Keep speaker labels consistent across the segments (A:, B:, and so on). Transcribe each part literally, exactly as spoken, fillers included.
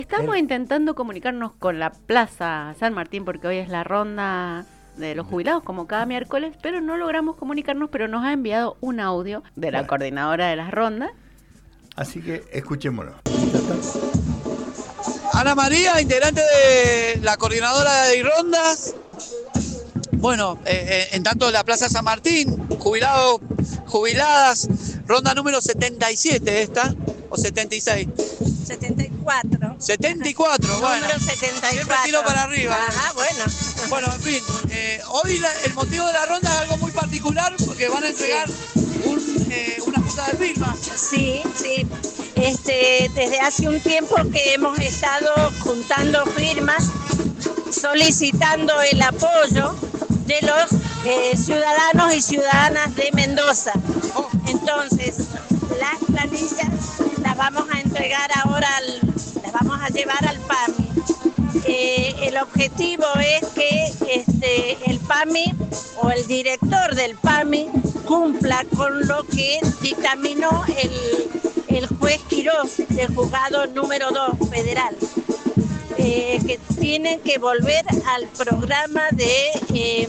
A: Estamos
B: El-
A: intentando comunicarnos con la Plaza San Martín porque hoy es la ronda de los jubilados como cada miércoles, pero no logramos comunicarnos, pero nos ha enviado un audio de la
B: Bueno.
A: coordinadora de las rondas.
B: Así que escuchémoslo.
C: Ana María, integrante de la coordinadora de rondas. Bueno, eh, en tanto la Plaza San Martín, jubilados, jubiladas, ronda número setenta y siete esta, o setenta y seis.
D: setenta y cuatro.
C: setenta y cuatro, bueno.
D: Número setenta y cuatro.
C: Siempre tiro para arriba.
D: Ajá, bueno.
C: Bueno, en fin, eh, hoy la- el motivo de la ronda es algo muy particular porque van a entregar un, eh, una junta de firmas.
D: Sí, sí. Este, desde hace un tiempo que hemos estado juntando firmas, solicitando el apoyo de los eh, ciudadanos y ciudadanas de Mendoza.
C: Oh,
D: Entonces, las planillas las vamos a entregar ahora, al- las vamos a llevar al PAMI. Eh, el objetivo es que este, el PAMI o el director del PAMI cumpla con lo que dictaminó el, el juez Quirós del juzgado número dos federal. Eh, que tienen que volver al programa de eh,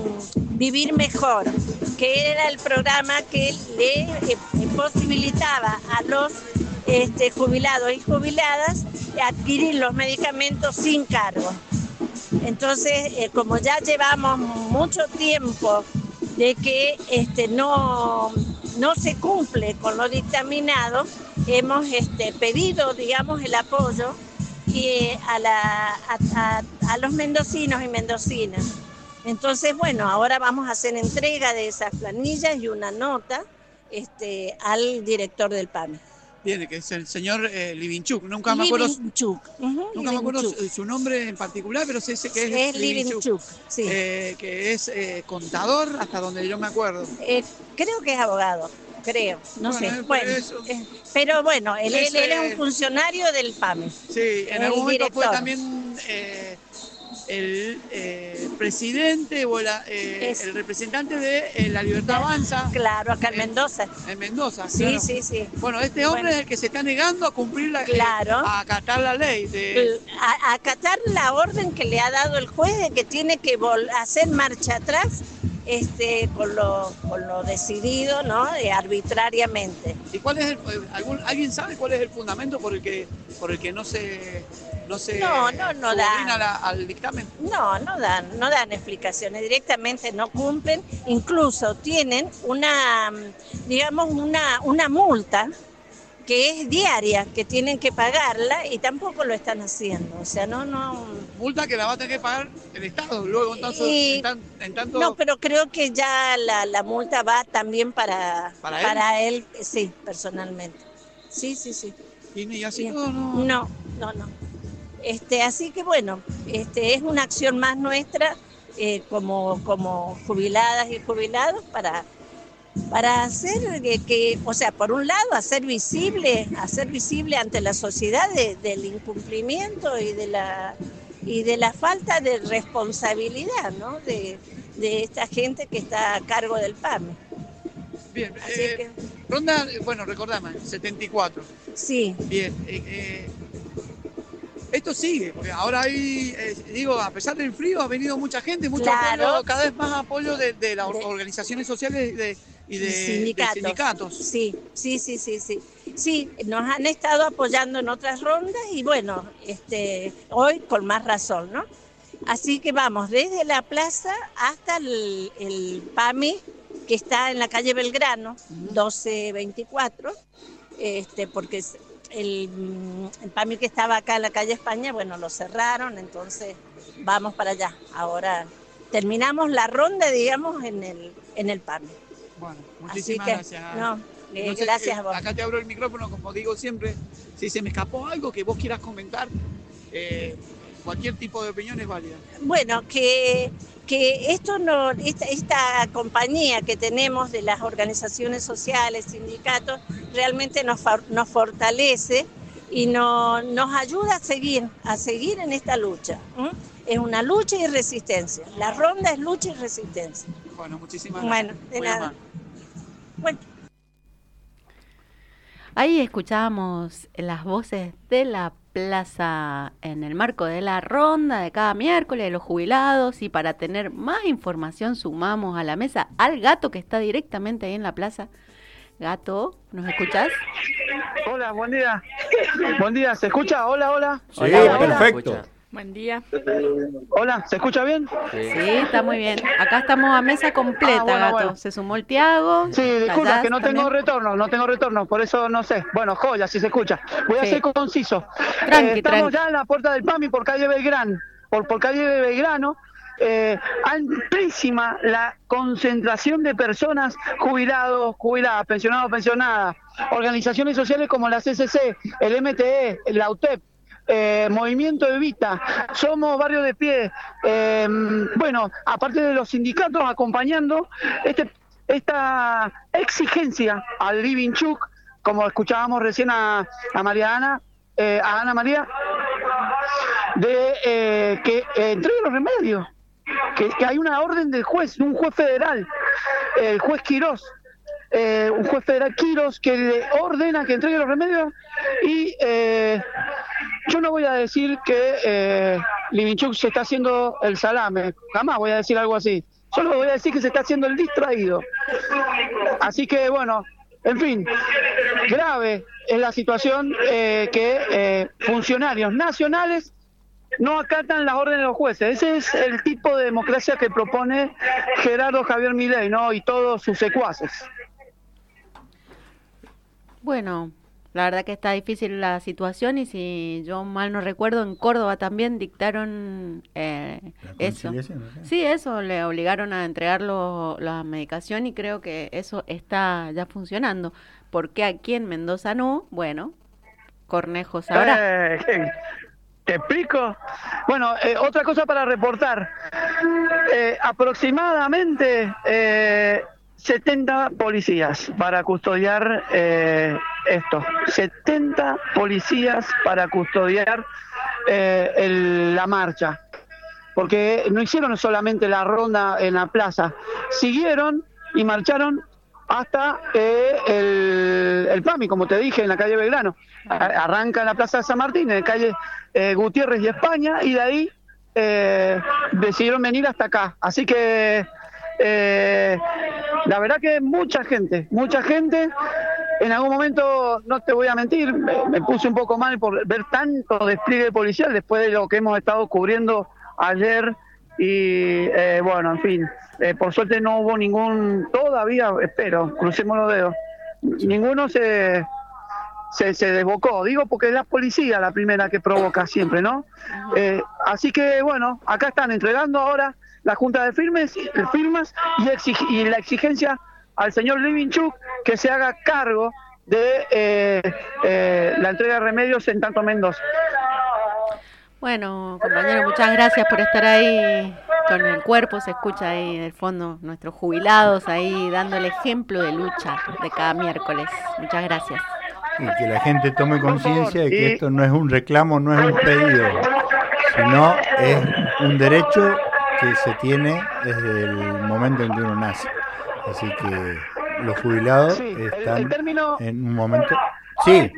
D: Vivir Mejor, que era el programa que le eh, posibilitaba a los este, jubilados y jubiladas adquirir los medicamentos sin cargo. Entonces, eh, como ya llevamos mucho tiempo de que este, no, no se cumple con lo dictaminado, hemos este, pedido, digamos, el apoyo y, eh, a, la, a, a, a los mendocinos y mendocinas. Entonces, bueno, ahora vamos a hacer entrega de esas planillas y una nota este, al director del PAMI.
C: Bien, que es el señor eh, Livinchuk. Nunca me acuerdo,
D: Livinchuk. Uh-huh,
C: nunca me acuerdo
D: Livinchuk.
C: su, su nombre en particular, pero sé sé que es,
D: Es Livinchuk, sí.
C: eh, que es eh, contador, hasta donde yo me acuerdo.
D: Eh, creo que es abogado, creo, no
C: Bueno,
D: sé.
C: es por
D: Bueno,
C: eso.
D: eh, pero bueno, él, él, él es
C: Ese-
D: un funcionario del PAMI.
C: Sí, en
D: El
C: algún momento fue
D: director.
C: también eh, el eh, presidente o la, eh,
D: Es-
C: el representante de eh, La Libertad Avanza
D: Claro, acá en
C: Eh,
D: Mendoza.
C: en Mendoza.
D: Sí,
C: claro.
D: sí, sí.
C: Bueno, este hombre
D: Bueno.
C: es el que se está negando a cumplir la, eh,
D: Claro.
C: a acatar la ley. De,
D: A, a acatar la orden que le ha dado el juez de que tiene que vol- hacer marcha atrás este, con, lo, con lo decidido, ¿no? Eh, arbitrariamente.
C: ¿Y cuál es el, algún, alguien sabe cuál es el fundamento por el que por el que no se no se
D: No, no, no da.
C: subordina la- al dictamen?
D: No, no dan, no dan explicaciones, directamente no cumplen, incluso tienen una, digamos, una, una multa que es diaria, que tienen que pagarla y tampoco lo están haciendo. O sea, no, no.
C: Multa que la va a tener que pagar el Estado luego entonces
D: Y-
C: en, tan- en tanto
D: No, pero creo que ya la, la multa va también para,
C: ¿Para él?
D: él, sí, personalmente. Sí, sí, sí.
C: y, y así
D: Bien.
C: todo no.
D: No, no, no. Este, así que bueno, este, es una acción más nuestra eh, como, como jubiladas y jubilados para, para hacer que, que, o sea, por un lado, hacer visible, hacer visible ante la sociedad de- del incumplimiento y de la y de la falta de responsabilidad, ¿no? de, de esta gente que está a cargo del PAMI.
C: Bien,
D: Así
C: eh,
D: que
C: ronda, bueno, recordame, setenta y cuatro.
D: sí.
C: Bien, eh, eh, esto sigue, porque ahora hay, eh, digo, a pesar del frío ha venido mucha gente, mucho
D: Claro.
C: apoyo, cada vez más apoyo de, de las
D: De-
C: organizaciones sociales y de, y de- de
D: sindicatos.
C: sindicatos.
D: Sí, sí, sí, sí, sí. Sí, nos han estado apoyando en otras rondas y bueno, este, hoy con más razón, ¿no? Así que vamos desde la plaza hasta el, el PAMI, que está en la calle Belgrano, doce veinticuatro, este, porque es el, mm, el PAMI que estaba acá en la calle España, bueno, lo cerraron, entonces vamos para allá. Ahora terminamos la ronda, digamos, en el, en el PAMI.
C: Bueno,
D: Así
C: muchísimas
D: que,
C: gracias.
D: no, eh,
C: No sé,
D: gracias
C: eh,
D: a vos.
C: Acá te abro el micrófono, como digo siempre, si se me escapó algo que vos quieras comentar, eh, cualquier tipo de opinión es válida.
D: Bueno, que, que esto no, esta, esta compañía que tenemos de las organizaciones sociales, sindicatos, realmente nos, fa- nos fortalece y no, nos ayuda a seguir, a seguir en esta lucha. ¿m? Es una lucha y resistencia. La ronda es lucha y resistencia.
C: Bueno, muchísimas
D: Bueno,
C: gracias.
D: de
C: Muy
D: nada.
C: amable.
D: Bueno.
A: Ahí escuchábamos las voces de la plaza en el marco de la ronda de cada miércoles de los jubilados, y para tener más información sumamos a la mesa al Gato, que está directamente ahí en la plaza. Gato, ¿nos escuchás?
E: Hola, buen día. Buen día, ¿se escucha? Hola, hola.
B: Sí,
A: Hola, hola.
B: perfecto.
F: Buen día.
E: Hola, ¿se escucha bien?
A: Sí, está muy bien. Acá estamos a mesa completa,
E: Ah, bueno,
A: Gato.
E: bueno.
A: Se sumó el Tiago.
E: Sí, disculpa,
A: Callás
E: que no tengo
A: también.
E: retorno, no tengo retorno, por eso no sé. Bueno, joya, si se escucha. Voy a
A: Sí.
E: ser conciso.
A: Tranqui,
E: Eh, estamos
A: tranqui.
E: ya en la puerta del PAMI por calle Belgrano, por, por calle Belgrano. Eh, amplísima la concentración de personas, jubilados, jubiladas, pensionados, pensionadas, organizaciones sociales como la C C C, el M T E, la U T E P, eh, Movimiento Evita, Somos Barrio de Pie, eh, bueno, aparte de los sindicatos acompañando este, esta exigencia al Livinchuk, como escuchábamos recién a, a María Ana, eh, a Ana María, de eh, que eh, entregue los remedios. Que, que hay una orden del juez, un juez federal, el juez Quirós, eh, un juez federal Quirós que le ordena que entregue los remedios. Y eh, yo no voy a decir que eh, Livinchuk se está haciendo el salame, jamás voy a decir algo así, solo voy a decir que se está haciendo el distraído. Así que bueno, en fin, grave es la situación eh, que eh, funcionarios nacionales no acatan las órdenes de los jueces. Ese es el tipo de democracia que propone Gerardo Javier Milei, ¿no? Y todos sus secuaces.
A: Bueno, la verdad que está difícil la situación, y si yo mal no recuerdo, en Córdoba también dictaron eh,
B: La
A: eso.
B: conciliación, ¿no?
A: Sí, eso, le obligaron a entregar lo- la medicación, y creo que eso está ya funcionando. ¿Por qué aquí en Mendoza no? Bueno, Cornejo sabrá.
E: Eh, ¿Te explico? Bueno, eh, otra cosa para reportar. Eh, aproximadamente eh, setenta policías para custodiar eh, esto. setenta policías para custodiar eh, el- la marcha. Porque no hicieron solamente la ronda en la plaza, siguieron y marcharon hasta eh, el, el PAMI, como te dije, en la calle Belgrano. A- Arranca en la Plaza de San Martín, en la calle eh, Gutiérrez y España, y de ahí eh, decidieron venir hasta acá. Así que eh, la verdad que mucha gente, mucha gente. En algún momento, no te voy a mentir, me, me puse un poco mal por ver tanto despliegue policial después de lo que hemos estado cubriendo ayer. Y eh, bueno, en fin, eh, por suerte no hubo ningún, todavía espero, crucemos los dedos, ninguno se, se, se desbocó, digo porque es la policía la primera que provoca siempre, ¿no? Eh, así que bueno, acá están entregando ahora la junta de firmes, firmas y, exig- y la exigencia al señor Livinchuk que se haga cargo de eh, eh, la entrega de remedios en tanto Mendoza.
A: Bueno, compañero, muchas gracias por estar ahí con el cuerpo. Se escucha ahí del fondo nuestros jubilados ahí dando el ejemplo de lucha de cada miércoles. Muchas gracias.
B: Y que la gente tome conciencia de que
E: Y-
B: esto no es un reclamo, no es un pedido, sino es un derecho que se tiene desde el momento en que uno nace. Así que los jubilados
E: Sí, el-
B: están
E: el término-
B: en un momento... Sí,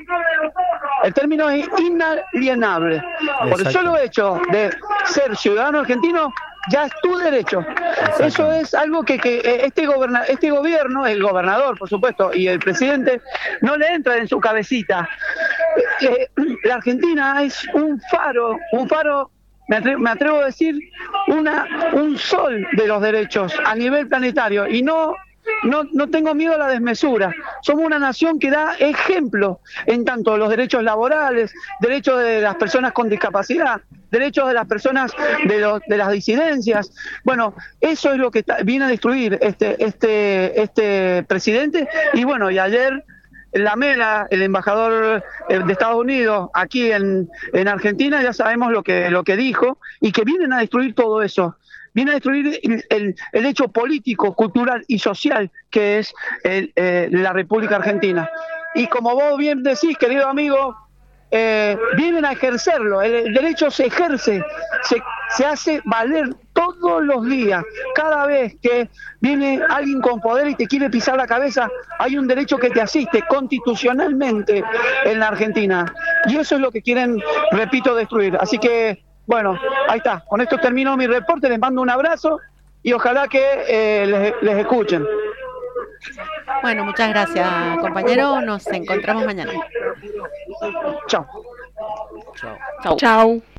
E: El término es inalienable. Por el
B: Exacto.
E: solo hecho de ser ciudadano argentino, ya es tu derecho. Eso es algo que, que eh, este, goberna, este gobierno, el gobernador, por supuesto, y el presidente, no le entra en su cabecita. Eh, la Argentina es un faro, un faro, me atrevo, me atrevo a decir, una, un sol de los derechos a nivel planetario. Y no... No, no tengo miedo a la desmesura. Somos una nación que da ejemplo en tanto los derechos laborales, derechos de las personas con discapacidad, derechos de las personas de, los, de las disidencias. Bueno, eso es lo que está, viene a destruir este, este, este presidente. Y bueno, y ayer Lamela, el embajador eh, de Estados Unidos aquí en, en Argentina, ya sabemos lo que, lo que dijo, y que vienen a destruir todo eso. Viene a destruir el, el, el hecho político, cultural y social que es el, eh, la República Argentina. Y como vos bien decís, querido amigo, eh, vienen a ejercerlo. El, el derecho se ejerce, se, se hace valer todos los días. Cada vez que viene alguien con poder y te quiere pisar la cabeza, hay un derecho que te asiste constitucionalmente en la Argentina. Y eso es lo que quieren, repito, destruir. Así que, bueno, ahí está. Con esto termino mi reporte, les mando un abrazo y ojalá que eh, les, les escuchen.
A: Bueno, muchas gracias, compañero. Nos encontramos mañana.
E: Chao.
A: Chao.
F: Chau.